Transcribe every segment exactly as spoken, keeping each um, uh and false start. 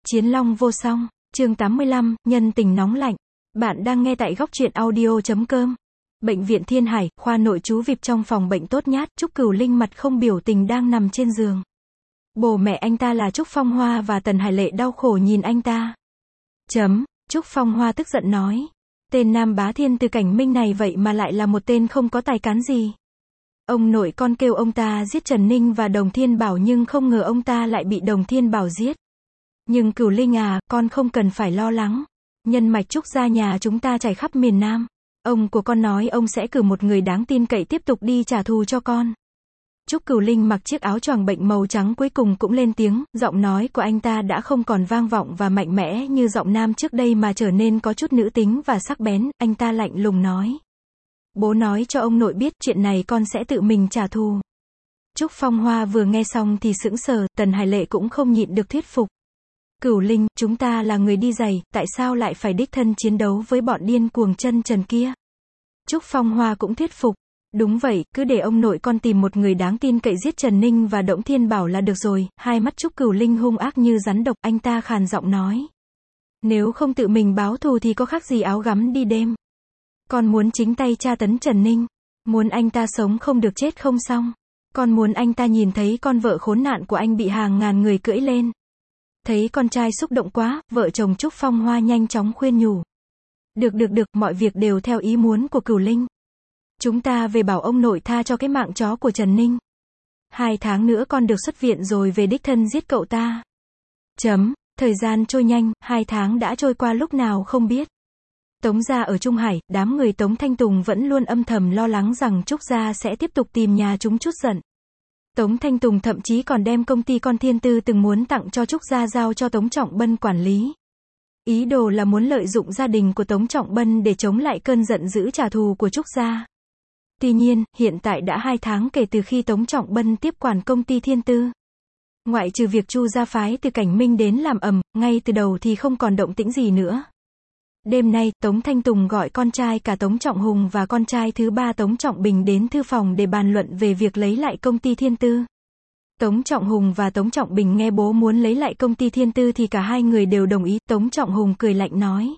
Chiến long vô song, chương tám mươi lăm, nhân tình nóng lạnh. Bạn đang nghe tại góc truyện audio chấm com. Bệnh viện Thiên Hải, khoa nội trú vip trong phòng bệnh tốt nhát, Trúc Cửu Linh mặt không biểu tình đang nằm trên giường. Bố mẹ anh ta là Trúc Phong Hoa và Tần Hải Lệ đau khổ nhìn anh ta. Chấm, Trúc Phong Hoa tức giận nói. Tên Nam Bá Thiên từ Cảnh Minh này vậy mà lại là một tên không có tài cán gì. Ông nội con kêu ông ta giết Trần Ninh và Đồng Thiên Bảo nhưng không ngờ ông ta lại bị Đồng Thiên Bảo giết. Nhưng Cửu Linh à, con không cần phải lo lắng. Nhân mạch Trúc gia nhà chúng ta trải khắp miền Nam. Ông của con nói ông sẽ cử một người đáng tin cậy tiếp tục đi trả thù cho con. Trúc Cửu Linh mặc chiếc áo choàng bệnh màu trắng cuối cùng cũng lên tiếng, giọng nói của anh ta đã không còn vang vọng và mạnh mẽ như giọng nam trước đây mà trở nên có chút nữ tính và sắc bén, anh ta lạnh lùng nói. Bố nói cho ông nội biết chuyện này con sẽ tự mình trả thù. Trúc Phong Hoa vừa nghe xong thì sững sờ, Tần Hải Lệ cũng không nhịn được thuyết phục. Cửu Linh, chúng ta là người đi giày, tại sao lại phải đích thân chiến đấu với bọn điên cuồng chân trần kia? Trúc Phong Hoa cũng thuyết phục. Đúng vậy, cứ để ông nội con tìm một người đáng tin cậy giết Trần Ninh và Đổng Thiên Bảo là được rồi. Hai mắt Trúc Cửu Linh hung ác như rắn độc, anh ta khàn giọng nói. Nếu không tự mình báo thù thì có khác gì áo gắm đi đêm. Con muốn chính tay tra tấn Trần Ninh. Muốn anh ta sống không được chết không xong. Con muốn anh ta nhìn thấy con vợ khốn nạn của anh bị hàng ngàn người cưỡi lên. Thấy con trai xúc động quá, vợ chồng Trúc Phong Hoa nhanh chóng khuyên nhủ. Được được được, mọi việc đều theo ý muốn của Cửu Linh. Chúng ta về bảo ông nội tha cho cái mạng chó của Trần Ninh. Hai tháng nữa con được xuất viện rồi về đích thân giết cậu ta. Chấm, thời gian trôi nhanh, hai tháng đã trôi qua lúc nào không biết. Tống gia ở Trung Hải, đám người Tống Thanh Tùng vẫn luôn âm thầm lo lắng rằng Trúc gia sẽ tiếp tục tìm nhà chúng trút giận. Tống Thanh Tùng thậm chí còn đem công ty con Thiên Tư từng muốn tặng cho Trúc gia giao cho Tống Trọng Bân quản lý. Ý đồ là muốn lợi dụng gia đình của Tống Trọng Bân để chống lại cơn giận dữ trả thù của Trúc gia. Tuy nhiên, hiện tại đã hai tháng kể từ khi Tống Trọng Bân tiếp quản công ty Thiên Tư. Ngoại trừ việc Chu gia phái từ Cảnh Minh đến làm ầm, ngay từ đầu thì không còn động tĩnh gì nữa. Đêm nay, Tống Thanh Tùng gọi con trai cả Tống Trọng Hùng và con trai thứ ba Tống Trọng Bình đến thư phòng để bàn luận về việc lấy lại công ty Thiên Tư. Tống Trọng Hùng và Tống Trọng Bình nghe bố muốn lấy lại công ty Thiên Tư thì cả hai người đều đồng ý. Tống Trọng Hùng cười lạnh nói.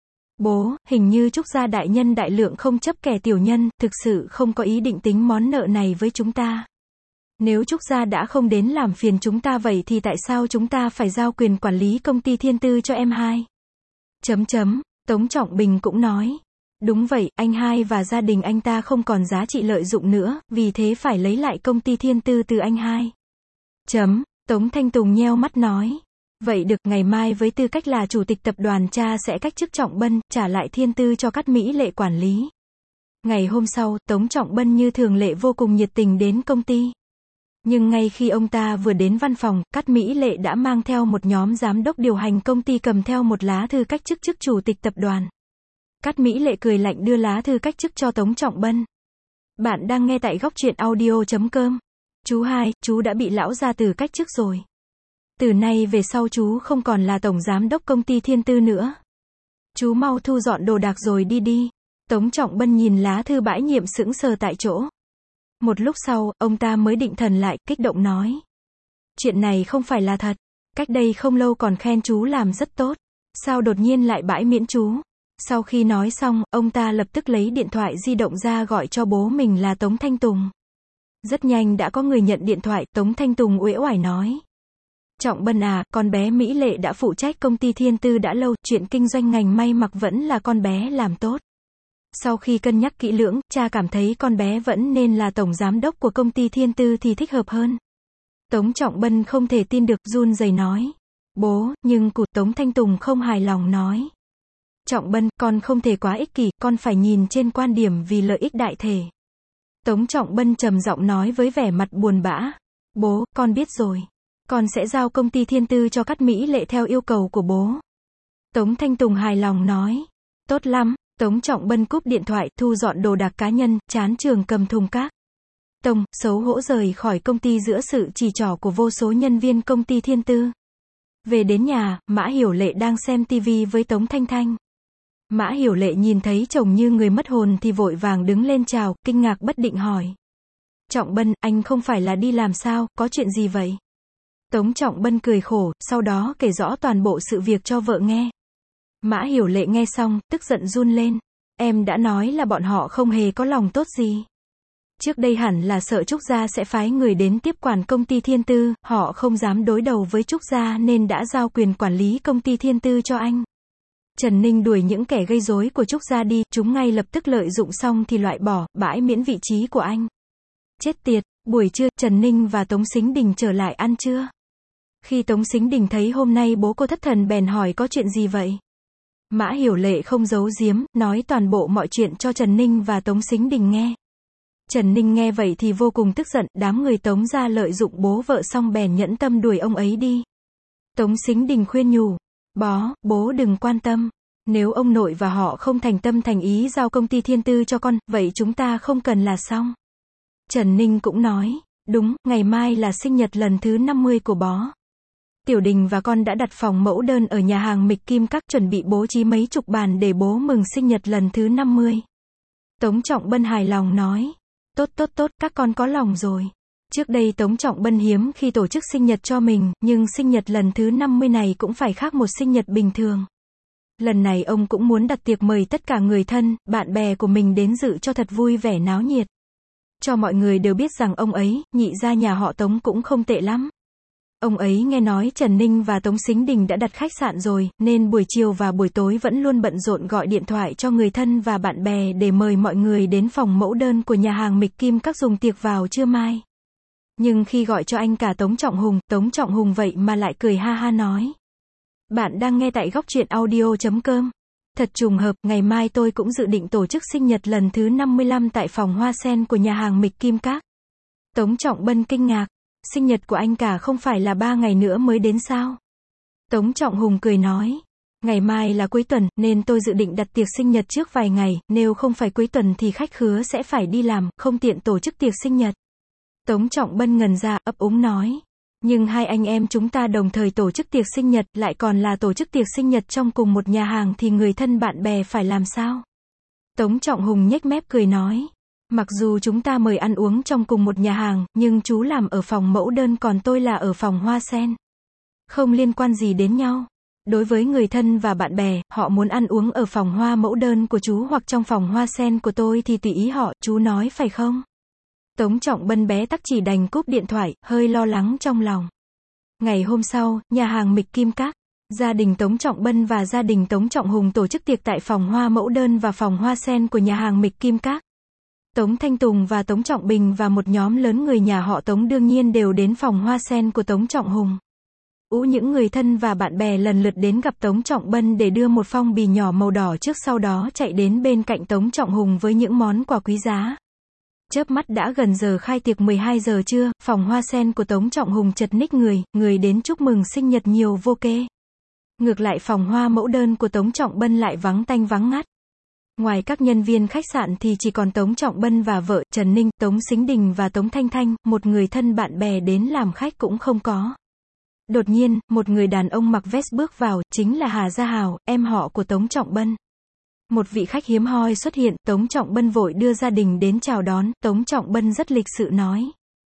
Bố, hình như Trúc gia đại nhân đại lượng không chấp kẻ tiểu nhân, thực sự không có ý định tính món nợ này với chúng ta. Nếu Trúc gia đã không đến làm phiền chúng ta vậy thì tại sao chúng ta phải giao quyền quản lý công ty Thiên Tư cho em hai? Chấm chấm, Tống Trọng Bình cũng nói. Đúng vậy, anh hai và gia đình anh ta không còn giá trị lợi dụng nữa, vì thế phải lấy lại công ty Thiên Tư từ anh hai. Chấm, Tống Thanh Tùng nheo mắt nói. Vậy được, ngày mai với tư cách là chủ tịch tập đoàn cha sẽ cách chức Trọng Bân, trả lại Thiên Tư cho Cát Mỹ Lệ quản lý. Ngày hôm sau, Tống Trọng Bân như thường lệ vô cùng nhiệt tình đến công ty. Nhưng ngay khi ông ta vừa đến văn phòng, Cát Mỹ Lệ đã mang theo một nhóm giám đốc điều hành công ty cầm theo một lá thư cách chức chức chủ tịch tập đoàn. Cát Mỹ Lệ cười lạnh đưa lá thư cách chức cho Tống Trọng Bân. Bạn đang nghe tại góc truyện audio chấm com. Chú hai, chú đã bị lão gia tử cách chức rồi. Từ nay về sau chú không còn là tổng giám đốc công ty Thiên Tư nữa. Chú mau thu dọn đồ đạc rồi đi đi. Tống Trọng Bân nhìn lá thư bãi nhiệm sững sờ tại chỗ. Một lúc sau, ông ta mới định thần lại, kích động nói. Chuyện này không phải là thật. Cách đây không lâu còn khen chú làm rất tốt. Sao đột nhiên lại bãi miễn chú? Sau khi nói xong, ông ta lập tức lấy điện thoại di động ra gọi cho bố mình là Tống Thanh Tùng. Rất nhanh đã có người nhận điện thoại, Tống Thanh Tùng uể oải nói. Trọng Bân à, con bé Mỹ Lệ đã phụ trách công ty Thiên Tư đã lâu, chuyện kinh doanh ngành may mặc vẫn là con bé làm tốt. Sau khi cân nhắc kỹ lưỡng, cha cảm thấy con bé vẫn nên là tổng giám đốc của công ty Thiên Tư thì thích hợp hơn. Tống Trọng Bân không thể tin được, run rẩy nói. Bố, nhưng cụ Tống Thanh Tùng không hài lòng nói. Trọng Bân, con không thể quá ích kỷ, con phải nhìn trên quan điểm vì lợi ích đại thể. Tống Trọng Bân trầm giọng nói với vẻ mặt buồn bã. Bố, con biết rồi. Con sẽ giao công ty Thiên Tư cho Cát Mỹ Lệ theo yêu cầu của bố. Tống Thanh Tùng hài lòng nói. Tốt lắm. Tống Trọng Bân cúp điện thoại, thu dọn đồ đạc cá nhân, chán trường cầm thùng cát tông, xấu hổ rời khỏi công ty giữa sự chỉ trỏ của vô số nhân viên công ty Thiên Tư. Về đến nhà, Mã Hiểu Lệ đang xem tivi với Tống Thanh Thanh. Mã Hiểu Lệ nhìn thấy chồng như người mất hồn thì vội vàng đứng lên chào, kinh ngạc bất định hỏi. Trọng Bân, anh không phải là đi làm sao, có chuyện gì vậy? Tống Trọng Bân cười khổ, sau đó kể rõ toàn bộ sự việc cho vợ nghe. Mã Hiểu Lệ nghe xong, tức giận run lên. Em đã nói là bọn họ không hề có lòng tốt gì. Trước đây hẳn là sợ Trúc Gia sẽ phái người đến tiếp quản công ty Thiên Tư, họ không dám đối đầu với Trúc Gia nên đã giao quyền quản lý công ty Thiên Tư cho anh. Trần Ninh đuổi những kẻ gây rối của Trúc Gia đi, chúng ngay lập tức lợi dụng xong thì loại bỏ, bãi miễn vị trí của anh. Chết tiệt, buổi trưa, Trần Ninh và Tống Sính Đình trở lại ăn trưa. Khi Tống Sính Đình thấy hôm nay bố cô thất thần bèn hỏi có chuyện gì vậy? Mã Hiểu Lệ không giấu giếm, nói toàn bộ mọi chuyện cho Trần Ninh và Tống Sính Đình nghe. Trần Ninh nghe vậy thì vô cùng tức giận, đám người Tống gia lợi dụng bố vợ xong bèn nhẫn tâm đuổi ông ấy đi. Tống Sính Đình khuyên nhủ, bó, bố đừng quan tâm. Nếu ông nội và họ không thành tâm thành ý giao công ty Thiên Tư cho con, vậy chúng ta không cần là xong. Trần Ninh cũng nói, đúng, ngày mai là sinh nhật lần thứ năm mươi của bó. Tiểu Đình và con đã đặt phòng mẫu đơn ở nhà hàng Mịch Kim Các, chuẩn bị bố trí mấy chục bàn để bố mừng sinh nhật lần thứ năm mươi. Tống Trọng Bân hài lòng nói, tốt tốt tốt, các con có lòng rồi. Trước đây Tống Trọng Bân hiếm khi tổ chức sinh nhật cho mình, nhưng sinh nhật lần thứ năm mươi này cũng phải khác một sinh nhật bình thường. Lần này ông cũng muốn đặt tiệc mời tất cả người thân, bạn bè của mình đến dự cho thật vui vẻ náo nhiệt. Cho mọi người đều biết rằng ông ấy, nhị gia nhà họ Tống cũng không tệ lắm. Ông ấy nghe nói Trần Ninh và Tống Sính Đình đã đặt khách sạn rồi, nên buổi chiều và buổi tối vẫn luôn bận rộn gọi điện thoại cho người thân và bạn bè để mời mọi người đến phòng mẫu đơn của nhà hàng Mịch Kim Các dùng tiệc vào trưa mai. Nhưng khi gọi cho anh cả Tống Trọng Hùng, Tống Trọng Hùng vậy mà lại cười ha ha nói. Bạn đang nghe tại góc truyện audio chấm com. Thật trùng hợp, ngày mai tôi cũng dự định tổ chức sinh nhật lần thứ năm mươi lăm tại phòng hoa sen của nhà hàng Mịch Kim Các. Tống Trọng Bân kinh ngạc. Sinh nhật của anh cả không phải là ba ngày nữa mới đến sao? Tống Trọng Hùng cười nói. Ngày mai là cuối tuần, nên tôi dự định đặt tiệc sinh nhật trước vài ngày, nếu không phải cuối tuần thì khách khứa sẽ phải đi làm, không tiện tổ chức tiệc sinh nhật. Tống Trọng Bân ngần ra, ấp úng nói. Nhưng hai anh em chúng ta đồng thời tổ chức tiệc sinh nhật, lại còn là tổ chức tiệc sinh nhật trong cùng một nhà hàng thì người thân bạn bè phải làm sao? Tống Trọng Hùng nhếch mép cười nói. Mặc dù chúng ta mời ăn uống trong cùng một nhà hàng, nhưng chú làm ở phòng mẫu đơn còn tôi là ở phòng hoa sen. Không liên quan gì đến nhau. Đối với người thân và bạn bè, họ muốn ăn uống ở phòng hoa mẫu đơn của chú hoặc trong phòng hoa sen của tôi thì tùy ý họ, chú nói phải không? Tống Trọng Bân bé tắc chỉ đành cúp điện thoại, hơi lo lắng trong lòng. Ngày hôm sau, nhà hàng Mịch Kim Các, gia đình Tống Trọng Bân và gia đình Tống Trọng Hùng tổ chức tiệc tại phòng hoa mẫu đơn và phòng hoa sen của nhà hàng Mịch Kim Các. Tống Thanh Tùng và Tống Trọng Bình và một nhóm lớn người nhà họ Tống đương nhiên đều đến phòng hoa sen của Tống Trọng Hùng. Ú những người thân và bạn bè lần lượt đến gặp Tống Trọng Bân để đưa một phong bì nhỏ màu đỏ trước, sau đó chạy đến bên cạnh Tống Trọng Hùng với những món quà quý giá. Chớp mắt đã gần giờ khai tiệc mười hai giờ trưa, phòng hoa sen của Tống Trọng Hùng chật ních người, người đến chúc mừng sinh nhật nhiều vô kê. Ngược lại phòng hoa mẫu đơn của Tống Trọng Bân lại vắng tanh vắng ngắt. Ngoài các nhân viên khách sạn thì chỉ còn Tống Trọng Bân và vợ, Trần Ninh, Tống Sính Đình và Tống Thanh Thanh, một người thân bạn bè đến làm khách cũng không có. Đột nhiên, một người đàn ông mặc vest bước vào, chính là Hà Gia Hào, em họ của Tống Trọng Bân. Một vị khách hiếm hoi xuất hiện, Tống Trọng Bân vội đưa gia đình đến chào đón, Tống Trọng Bân rất lịch sự nói.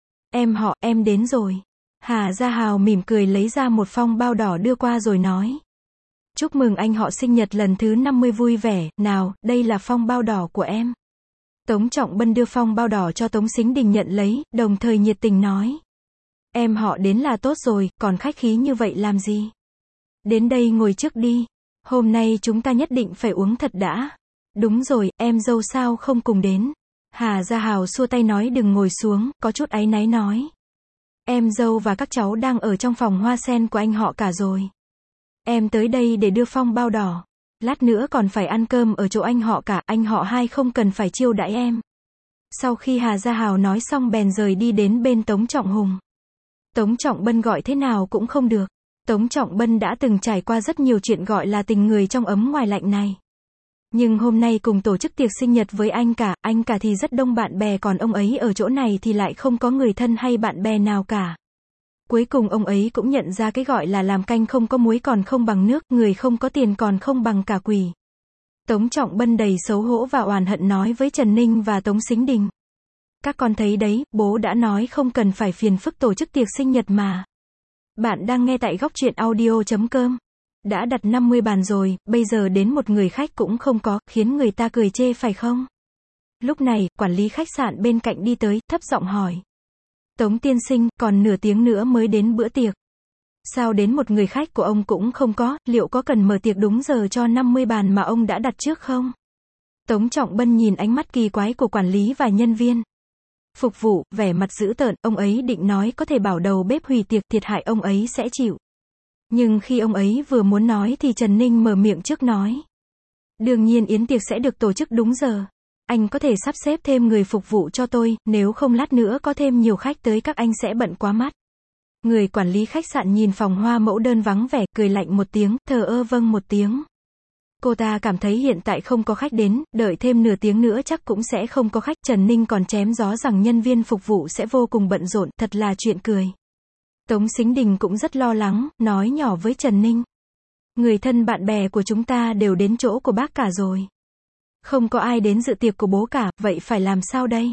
Em họ, em đến rồi. Hà Gia Hào mỉm cười lấy ra một phong bao đỏ đưa qua rồi nói. Chúc mừng anh họ sinh nhật lần thứ năm mươi vui vẻ, nào, đây là phong bao đỏ của em. Tống Trọng Bân đưa phong bao đỏ cho Tống Sính Đình nhận lấy, đồng thời nhiệt tình nói. Em họ đến là tốt rồi, còn khách khí như vậy làm gì? Đến đây ngồi trước đi. Hôm nay chúng ta nhất định phải uống thật đã. Đúng rồi, em dâu sao không cùng đến? Hà Gia Hào xua tay nói đừng ngồi xuống, có chút áy náy nói. Em dâu và các cháu đang ở trong phòng hoa sen của anh họ cả rồi. Em tới đây để đưa phong bao đỏ. Lát nữa còn phải ăn cơm ở chỗ anh họ cả, anh họ hai không cần phải chiêu đãi em. Sau khi Hà Gia Hào nói xong bèn rời đi đến bên Tống Trọng Hùng. Tống Trọng Bân gọi thế nào cũng không được. Tống Trọng Bân đã từng trải qua rất nhiều chuyện gọi là tình người trong ấm ngoài lạnh này. Nhưng hôm nay cùng tổ chức tiệc sinh nhật với anh cả, anh cả thì rất đông bạn bè, còn ông ấy ở chỗ này thì lại không có người thân hay bạn bè nào cả. Cuối cùng ông ấy cũng nhận ra cái gọi là làm canh không có muối còn không bằng nước, người không có tiền còn không bằng cả quỷ. Tống Trọng Bân đầy xấu hổ và oán hận nói với Trần Ninh và Tống Sính Đình. Các con thấy đấy, bố đã nói không cần phải phiền phức tổ chức tiệc sinh nhật mà. Bạn đang nghe tại góc truyện audio chấm com. Đã đặt năm mươi bàn rồi, bây giờ đến một người khách cũng không có, khiến người ta cười chê phải không? Lúc này, quản lý khách sạn bên cạnh đi tới, thấp giọng hỏi. Tống tiên sinh, còn nửa tiếng nữa mới đến bữa tiệc. Sao đến một người khách của ông cũng không có, liệu có cần mở tiệc đúng giờ cho năm mươi bàn mà ông đã đặt trước không? Tống Trọng Bân nhìn ánh mắt kỳ quái của quản lý và nhân viên phục vụ, vẻ mặt dữ tợn, ông ấy định nói có thể bảo đầu bếp hủy tiệc, thiệt hại ông ấy sẽ chịu. Nhưng khi ông ấy vừa muốn nói thì Trần Ninh mở miệng trước nói. Đương nhiên yến tiệc sẽ được tổ chức đúng giờ. Anh có thể sắp xếp thêm người phục vụ cho tôi, nếu không lát nữa có thêm nhiều khách tới các anh sẽ bận quá mắt. Người quản lý khách sạn nhìn phòng hoa mẫu đơn vắng vẻ, cười lạnh một tiếng, thờ ơ vâng một tiếng. Cô ta cảm thấy hiện tại không có khách đến, đợi thêm nửa tiếng nữa chắc cũng sẽ không có khách. Trần Ninh còn chém gió rằng nhân viên phục vụ sẽ vô cùng bận rộn, thật là chuyện cười. Tống Sính Đình cũng rất lo lắng, nói nhỏ với Trần Ninh. Người thân bạn bè của chúng ta đều đến chỗ của bác cả rồi. Không có ai đến dự tiệc của bố cả, vậy phải làm sao đây?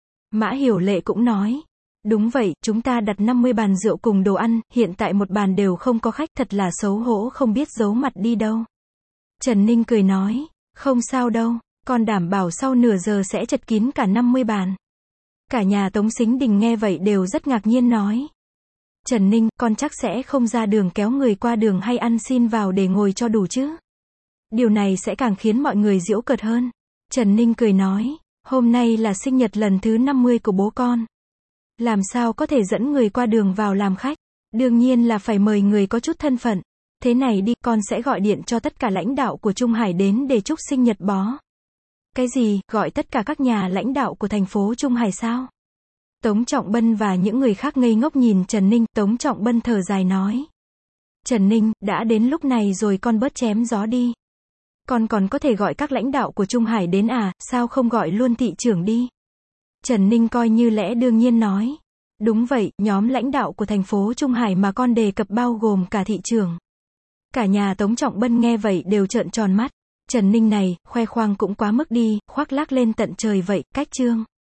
Mã Hiểu Lệ cũng nói. Đúng vậy, chúng ta đặt năm mươi bàn rượu cùng đồ ăn, hiện tại một bàn đều không có khách, thật là xấu hổ không biết giấu mặt đi đâu. Trần Ninh cười nói, không sao đâu, con đảm bảo sau nửa giờ sẽ chật kín cả năm mươi bàn. Cả nhà Tống Sính Đình nghe vậy đều rất ngạc nhiên nói. Trần Ninh, con chắc sẽ không ra đường kéo người qua đường hay ăn xin vào để ngồi cho đủ chứ? Điều này sẽ càng khiến mọi người giễu cợt hơn. Trần Ninh cười nói, hôm nay là sinh nhật lần thứ năm mươi của bố con. Làm sao có thể dẫn người qua đường vào làm khách? Đương nhiên là phải mời người có chút thân phận. Thế này đi, con sẽ gọi điện cho tất cả lãnh đạo của Trung Hải đến để chúc sinh nhật bó. Cái gì, gọi tất cả các nhà lãnh đạo của thành phố Trung Hải sao? Tống Trọng Bân và những người khác ngây ngốc nhìn Trần Ninh, Tống Trọng Bân thở dài nói. Trần Ninh, đã đến lúc này rồi con bớt chém gió đi. Con còn có thể gọi các lãnh đạo của Trung Hải đến à, sao không gọi luôn thị trưởng đi? Trần Ninh coi như lẽ đương nhiên nói. Đúng vậy, nhóm lãnh đạo của thành phố Trung Hải mà con đề cập bao gồm cả thị trưởng. Cả nhà Tống Trọng Bân nghe vậy đều trợn tròn mắt. Trần Ninh này, khoe khoang cũng quá mức đi, khoác lác lên tận trời vậy, cách trương.